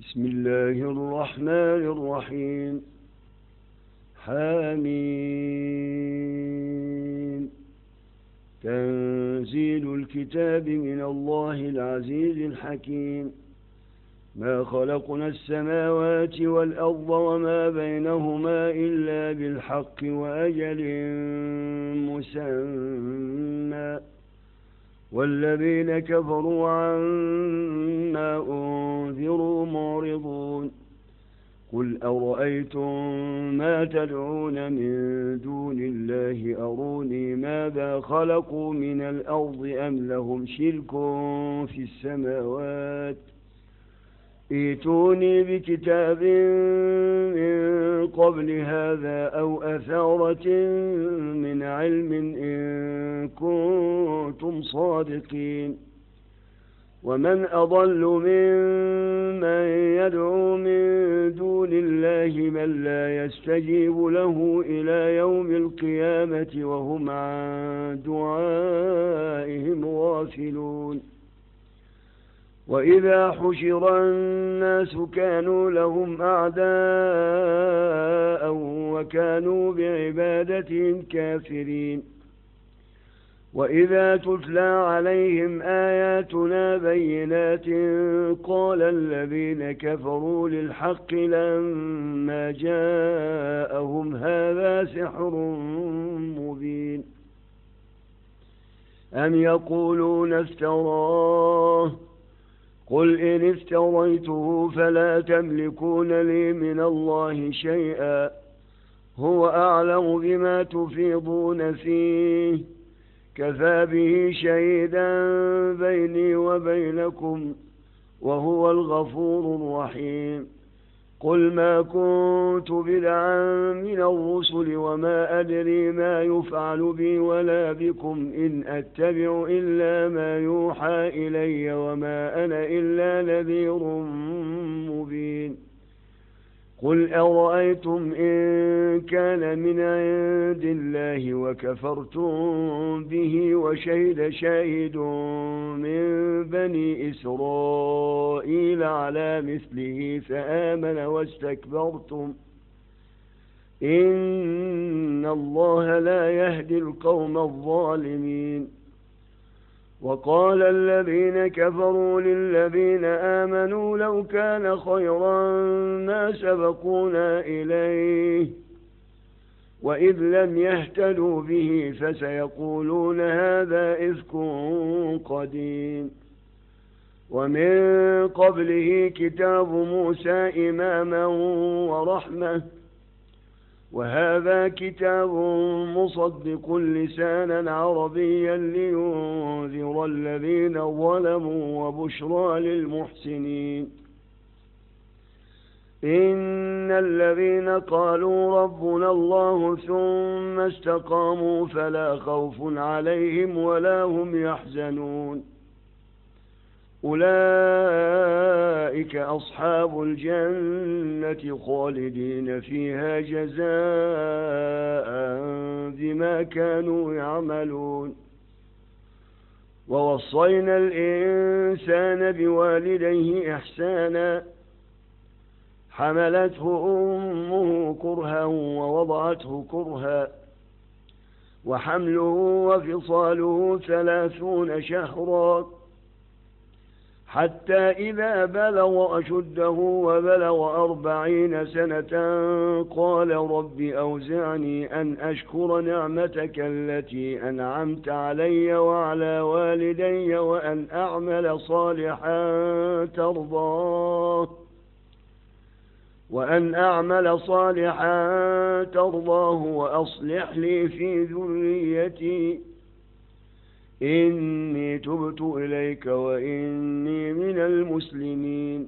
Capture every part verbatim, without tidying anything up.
بسم الله الرحمن الرحيم. حميم. تنزيل الكتاب من الله العزيز الحكيم. ما خلقنا السماوات والأرض وما بينهما إلا بالحق وأجل مسمى، والذين كفروا عما أنذروا معرضون. قل أرأيتم ما تدعون من دون الله أروني ماذا خلقوا من الأرض أم لهم شرك في السماوات، ائتوني بكتاب من قبل هذا أو أثارة من علم إن كنتم صادقين. ومن أضل ممن يدعو من دون الله من لا يستجيب له إلى يوم القيامة وهم عن دعائهم غافلون. وإذا حشر الناس كانوا لهم أعداء وكانوا بعبادتهم كافرين. وإذا تتلى عليهم آياتنا بينات قال الذين كفروا للحق لما جاءهم هذا سحر مبين. أم يقولون افتراه، قل إن افتريته فلا تملكون لي من الله شيئا، هو أعلم بما تفيضون فيه، كفى به شهيدا بيني وبينكم، وهو الغفور الرحيم. قل ما كنت بدعا من الرسل وما أدري ما يفعل بي ولا بكم، إن أتبع إلا ما يوحى إلي وما أنا إلا نذير مبين. قل أرأيتم إن كان من عند الله وكفرتم به وشهد شاهد من بني إسرائيل على مثله فآمن واستكبرتم، إن الله لا يهدي القوم الظالمين. وقال الذين كفروا للذين آمنوا لو كان خيرا ما سبقونا إليه، وإذ لم يهتدوا به فسيقولون هذا إفك قديم. ومن قبله كتاب موسى إماما ورحمة، وهذا كتاب مصدق لسانا عربيا لينذر الذين ظلموا وبشرى للمحسنين. إن الذين قالوا ربنا الله ثم استقاموا فلا خوف عليهم ولا هم يحزنون، أولئك أصحاب الجنة خالدين فيها جزاء بما كانوا يعملون. ووصينا الإنسان بوالديه إحسانا، حملته أمه كرها ووضعته كرها، وحمله وفصاله ثلاثون شهرا، حتى إذا بلغ أشده وبلغ أربعين سنة قال رب أوزعني أن أشكر نعمتك التي أنعمت علي وعلى والدي وأن أعمل صالحا ترضاه وأن أعمل صالحا ترضاه وأصلح لي في ذريتي إني تبت إليك وإني من المسلمين.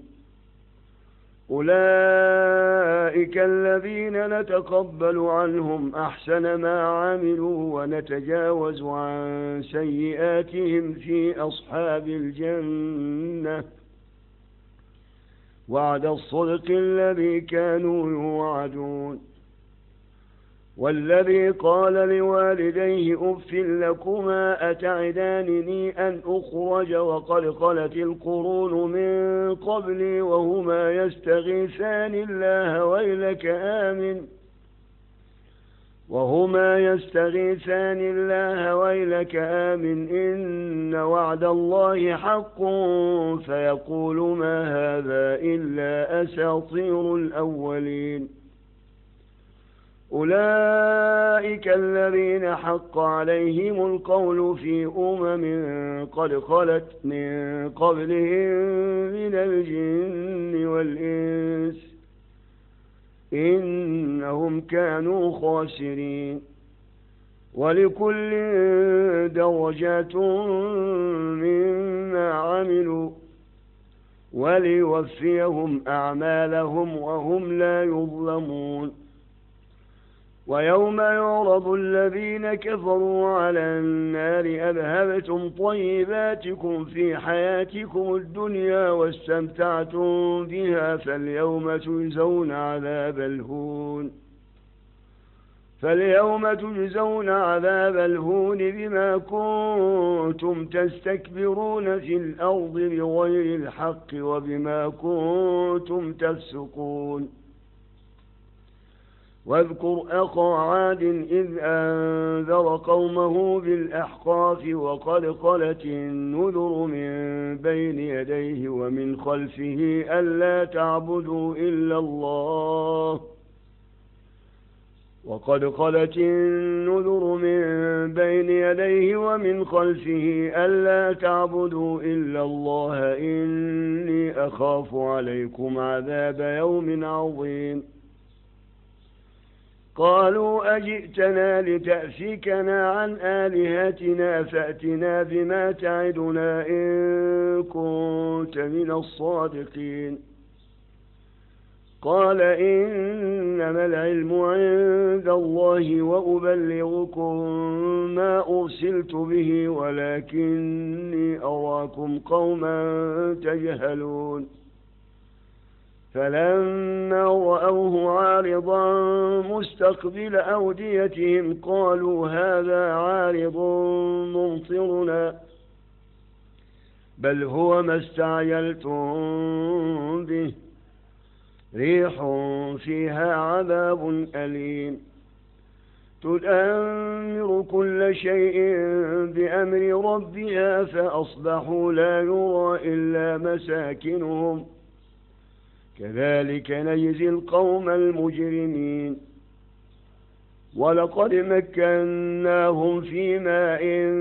أولئك الذين نتقبل عنهم أحسن ما عملوا ونتجاوز عن سيئاتهم في أصحاب الجنة، وعد الصدق الذي كانوا يوعدون. والذي قال لوالديه أف لكما أتعدانني أن أخرج وقد خلت القرون من قبلي وهما يستغيثان الله ويلك آمن وهما يستغيثان الله ويلك آمن إن وعد الله حق فيقول ما هذا إلا أساطير الأولين أولئك الذين حق عليهم القول في أمم قد خلت من قبلهم من الجن والإنس إنهم كانوا خاسرين ولكل درجات مما عملوا وليوفيهم أعمالهم وهم لا يظلمون ويوم يعرض الذين كفروا على النار أذهبتم طيباتكم في حياتكم الدنيا واستمتعتم بها فاليوم تجزون عذاب الهون فاليوم تجزون عذاب الهون بما كنتم تستكبرون في الأرض بغير الحق وبما كنتم تفسقون واذكر أخا عاد إذ أنذر قومه بالأحقاف وقد خلت النذر من بين يديه ومن خلفه ألا تعبدوا إلا الله وقد خلت النذر من بين يديه ومن خلفه ألا تعبدوا إلا الله إني أخاف عليكم عذاب يوم عظيم قالوا أجئتنا لتأفكنا عن آلهتنا فأتنا بما تعدنا إن كنت من الصادقين قال إنما العلم عند الله وأبلغكم ما أرسلت به ولكني أراكم قوما تجهلون فلما رأوه عارضا مستقبل أوديتهم قالوا هذا عارض ممطرنا بل هو ما استعجلتم به ريح فيها عذاب أليم تدمر كل شيء بأمر ربها فأصبحوا لا يرى إلا مساكنهم كذلك نجزي القوم المجرمين ولقد مكناهم في ماء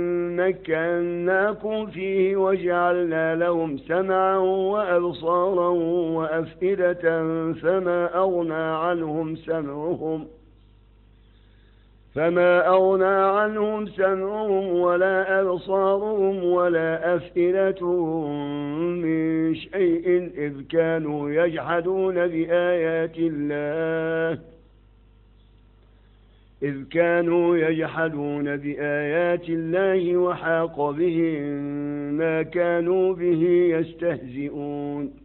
مكناكم فيه وجعلنا لهم سمعا وأبصارا وأفئدة فما أغنى عنهم سمعهم فما أغنى عنهم سمعهم ولا أبصارهم ولا أفئدتهم من شيء إذ كانوا يجحدون بآيات الله إذ كانوا يجحدون بآيات الله وحاق بهم ما كانوا به يستهزئون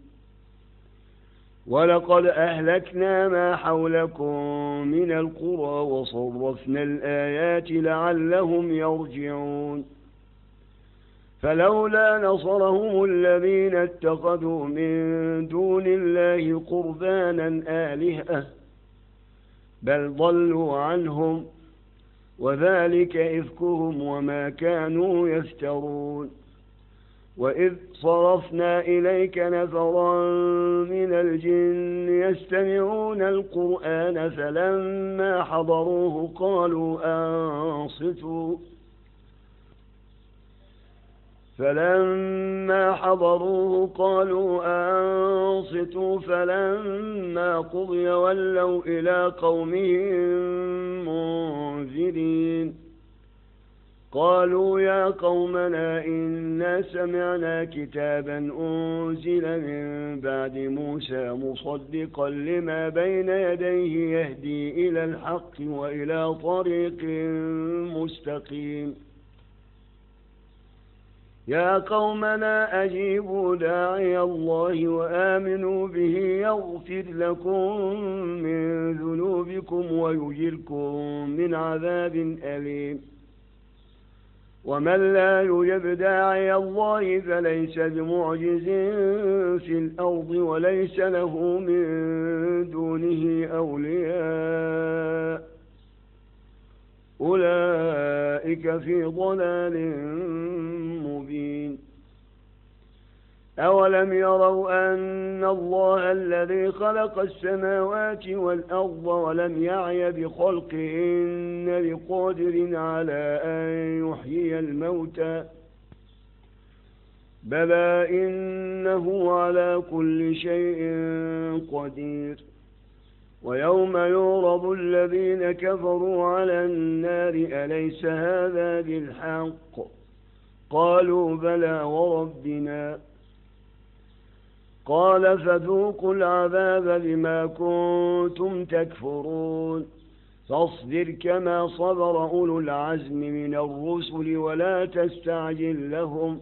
ولقد أهلكنا ما حولكم من القرى وصرفنا الآيات لعلهم يرجعون فلولا نصرهم الذين اتخذوا من دون الله قربانا آلهة بل ضلوا عنهم وذلك إفكهم وما كانوا يفترون وإذ صرفنا إليك نفرا من الجن يستمعون القرآن فلما حضروه قالوا أنصتوا فلما حضروه قالوا أنصتوا فلما قضي ولوا إلى قومهم منذرين قالوا يا قومنا إنا سمعنا كتابا أنزل من بعد موسى مصدقا لما بين يديه يهدي إلى الحق وإلى طريق مستقيم يا قومنا أجيبوا داعي الله وآمنوا به يغفر لكم من ذنوبكم ويجركم من عذاب أليم ومن لا يجب داعي الله فليس بمعجز في الأرض وليس له من دونه أولياء أولئك في ضلال مبين أولم يروا أن الله الذي خلق السماوات والأرض ولم يعي بخلقهن بقادر على أن يحيي الموتى بلى إنه على كل شيء قدير ويوم يعرض الذين كفروا على النار أليس هذا بالحق قالوا بلى وربنا قال فذوقوا العذاب بما كنتم تكفرون فاصبر كما صبر أولو العزم من الرسل ولا تستعجل لهم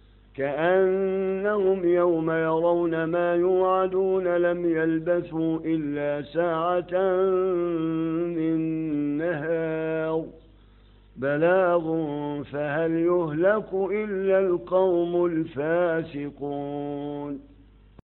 كأنهم يوم يرون ما يوعدون لم يلبثوا إلا ساعة من نهار بلاغ فهل يهلك إلا القوم الفاسقون.